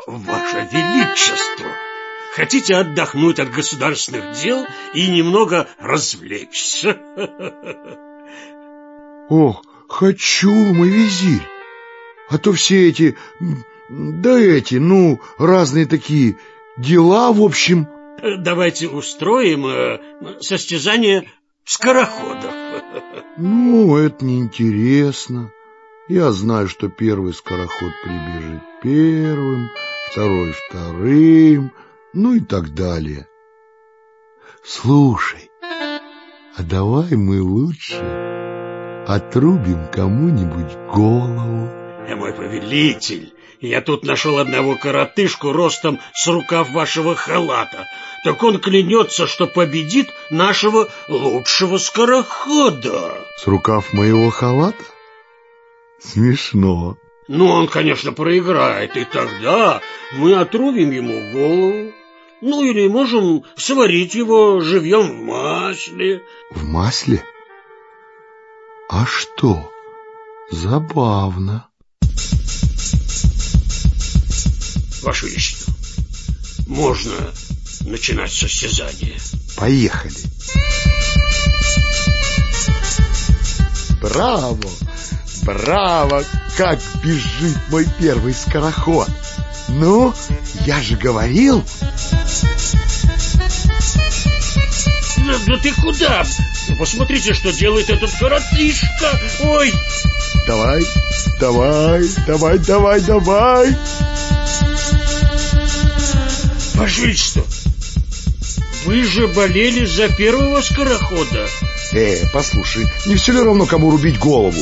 Ваше Величество, хотите отдохнуть от государственных дел и немного развлечься? Ох, хочу, мой визирь. А то все эти, разные такие дела, в общем. Давайте устроим состязание скороходов. Это неинтересно. Я знаю, что первый скороход прибежит первым, второй вторым, и так далее. Слушай, а давай мы лучше отрубим кому-нибудь голову. Мой повелитель, я тут нашел одного коротышку ростом с рукав вашего халата. Так он клянется, что победит нашего лучшего скорохода. С рукав моего халата? Смешно. Он, конечно, проиграет, и тогда мы отрубим ему голову. Или можем сварить его живьем в масле. В масле? А что? Забавно. Ваше Величество, можно начинать состязание. Поехали. Браво! Браво! Как бежит мой первый скороход! Я же говорил! Да ты куда? Посмотрите, что делает этот коротышка! Ой! Давай! Ваше Величество, вы же болели за первого скорохода. Послушай, не все ли равно, кому рубить голову?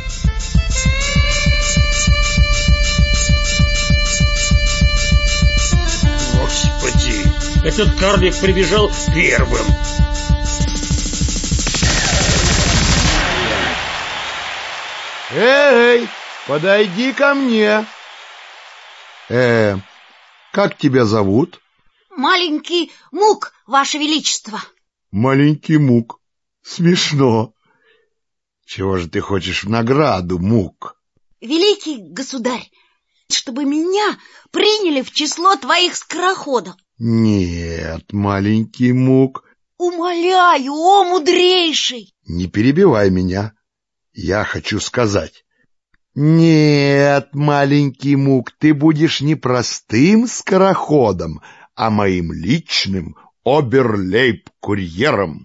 Господи, этот карлик прибежал первым. Эй, подойди ко мне. Как тебя зовут? Маленький Мук, Ваше Величество. Маленький Мук. Смешно. Чего же ты хочешь в награду, Мук? Великий государь, чтобы меня приняли в число твоих скороходов. Нет, маленький Мук. Умоляю, о мудрейший. Не перебивай меня. Я хочу сказать. Нет, маленький Мук, ты будешь не простым скороходом, а моим личным оберлейб-курьером.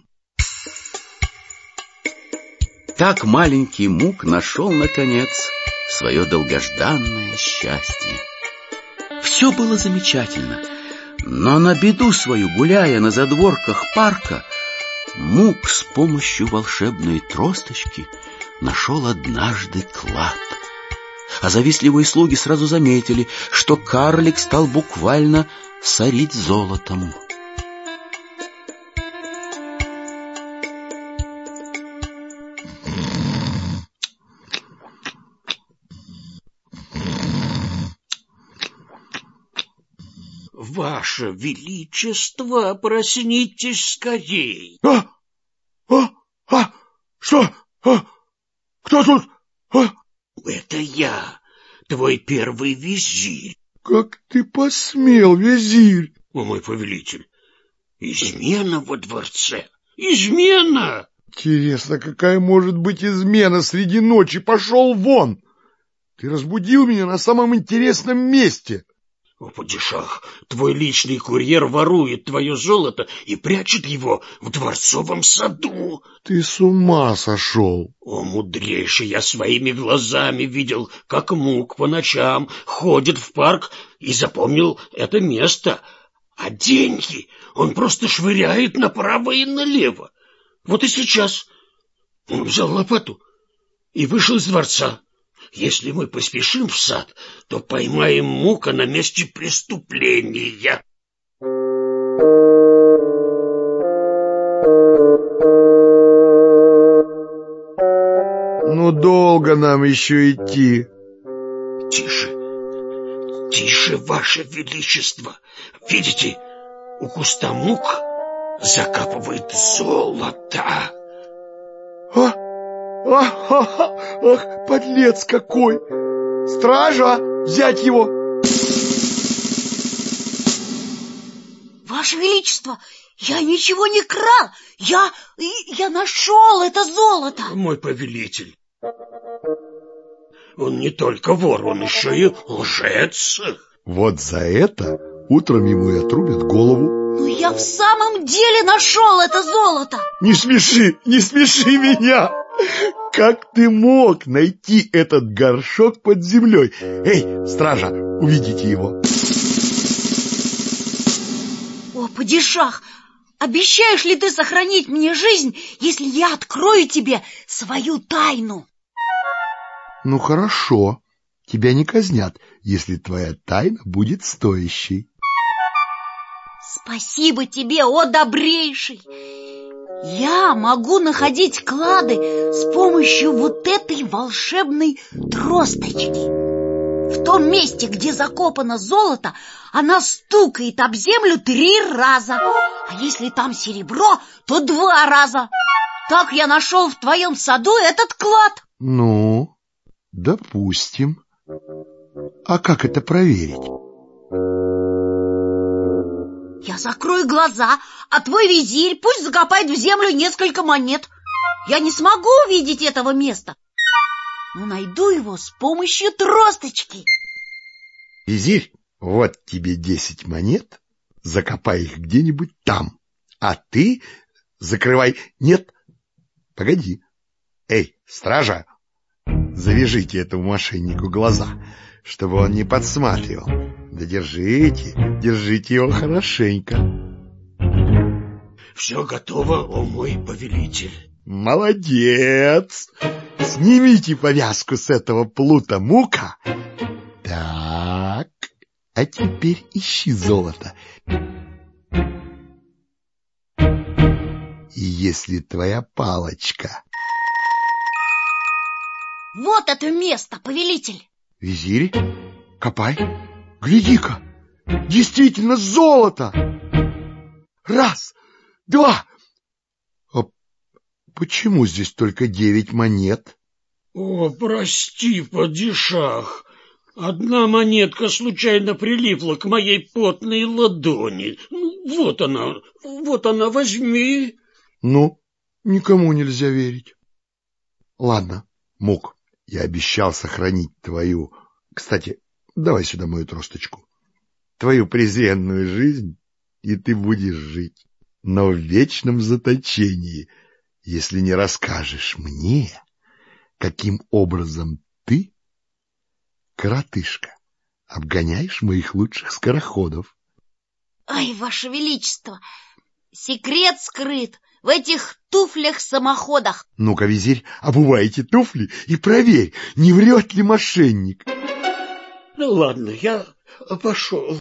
Так маленький Мук нашел, наконец, свое долгожданное счастье. Все было замечательно, но на беду свою, гуляя на задворках парка, Мук с помощью волшебной тросточки нашел однажды клад. А завистливые слуги сразу заметили, что карлик стал буквально сорить золотом. Ваше Величество, проснитесь скорей. Что? Кто тут? Это я, твой первый визирь. Как ты посмел, визирь? О, мой повелитель, измена во дворце, измена! Интересно, какая может быть измена среди ночи? Пошел вон! Ты разбудил меня на самом интересном месте. О, падишах, твой личный курьер ворует твое золото и прячет его в дворцовом саду. Ты с ума сошел. О, мудрейший, я своими глазами видел, как Мук по ночам ходит в парк и запомнил это место. А деньги он просто швыряет направо и налево. Вот и сейчас он взял лопату и вышел из дворца. Если мы поспешим в сад, то поймаем Мука на месте преступления. Долго нам еще идти. Тише, Ваше Величество. Видите, у куста Мук закапывает золото. Ах, подлец какой! Стража, взять его! Ваше Величество, я ничего не крал. Я нашел это золото. Мой повелитель, он не только вор, он еще и лжец. Вот за это утром ему и отрубят голову. Но я в самом деле нашел это золото. Не смеши меня! Как ты мог найти этот горшок под землей? Эй, стража, уведите его. О, падишах, обещаешь ли ты сохранить мне жизнь, если я открою тебе свою тайну? Ну хорошо, тебя не казнят, если твоя тайна будет стоящей. Спасибо тебе, о добрейший! Я могу находить клады с помощью вот этой волшебной тросточки. В том месте, где закопано золото, она стукает об землю 3 раза. А если там серебро, то 2 раза. Так я нашел в твоем саду этот клад. Ну, допустим. А как это проверить? Я закрою глаза, а твой визирь пусть закопает в землю несколько монет. Я не смогу увидеть этого места, но найду его с помощью тросточки. Визирь, вот тебе 10 монет, закопай их где-нибудь там, а ты закрывай... Нет, погоди. Эй, стража, завяжите этому мошеннику глаза, чтобы он не подсматривал. Да держите его хорошенько. Все готово, о мой повелитель. Молодец! Снимите повязку с этого плута Мука. Так, а теперь ищи золото. И если твоя палочка... Вот это место, повелитель. Визирь, копай. Гляди-ка, действительно золото. 1, 2. А почему здесь только 9 монет? О, прости, падишах. 1 монетка случайно прилипла к моей потной ладони. Вот она, возьми. Ну, никому нельзя верить. Ладно, Мук, я обещал сохранить твою... Кстати, давай сюда мою тросточку. Твою презренную жизнь, и ты будешь жить, но в вечном заточении, если не расскажешь мне, каким образом ты, коротышка, обгоняешь моих лучших скороходов. Ай, Ваше Величество, секрет скрыт в этих туфлях-самоходах. Ну-ка, визирь, обувай эти туфли и проверь, не врет ли мошенник. Ну ладно, я пошел.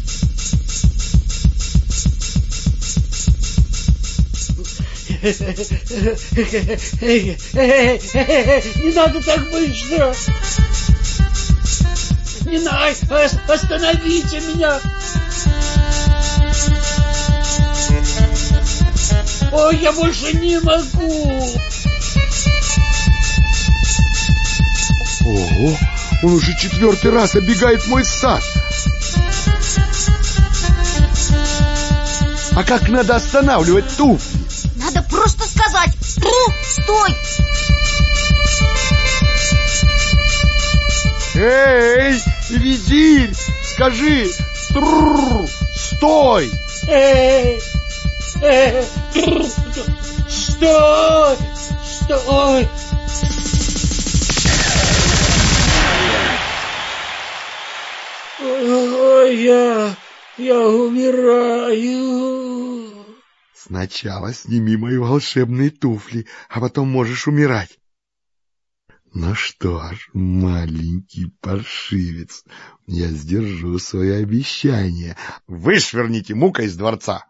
Не надо так быстро! Не надо! Остановите меня! Ой, я больше не могу! Ого! Он уже 4-й раз оббегает мой сад. А как надо останавливать туфли? Надо просто сказать: стой! Эй, визирь, скажи: стой! Стой! Стой! Ой, я умираю. Сначала сними мои волшебные туфли, а потом можешь умирать. Ну что ж, маленький паршивец, я сдержу свое обещание. Вышвырните Мука из дворца.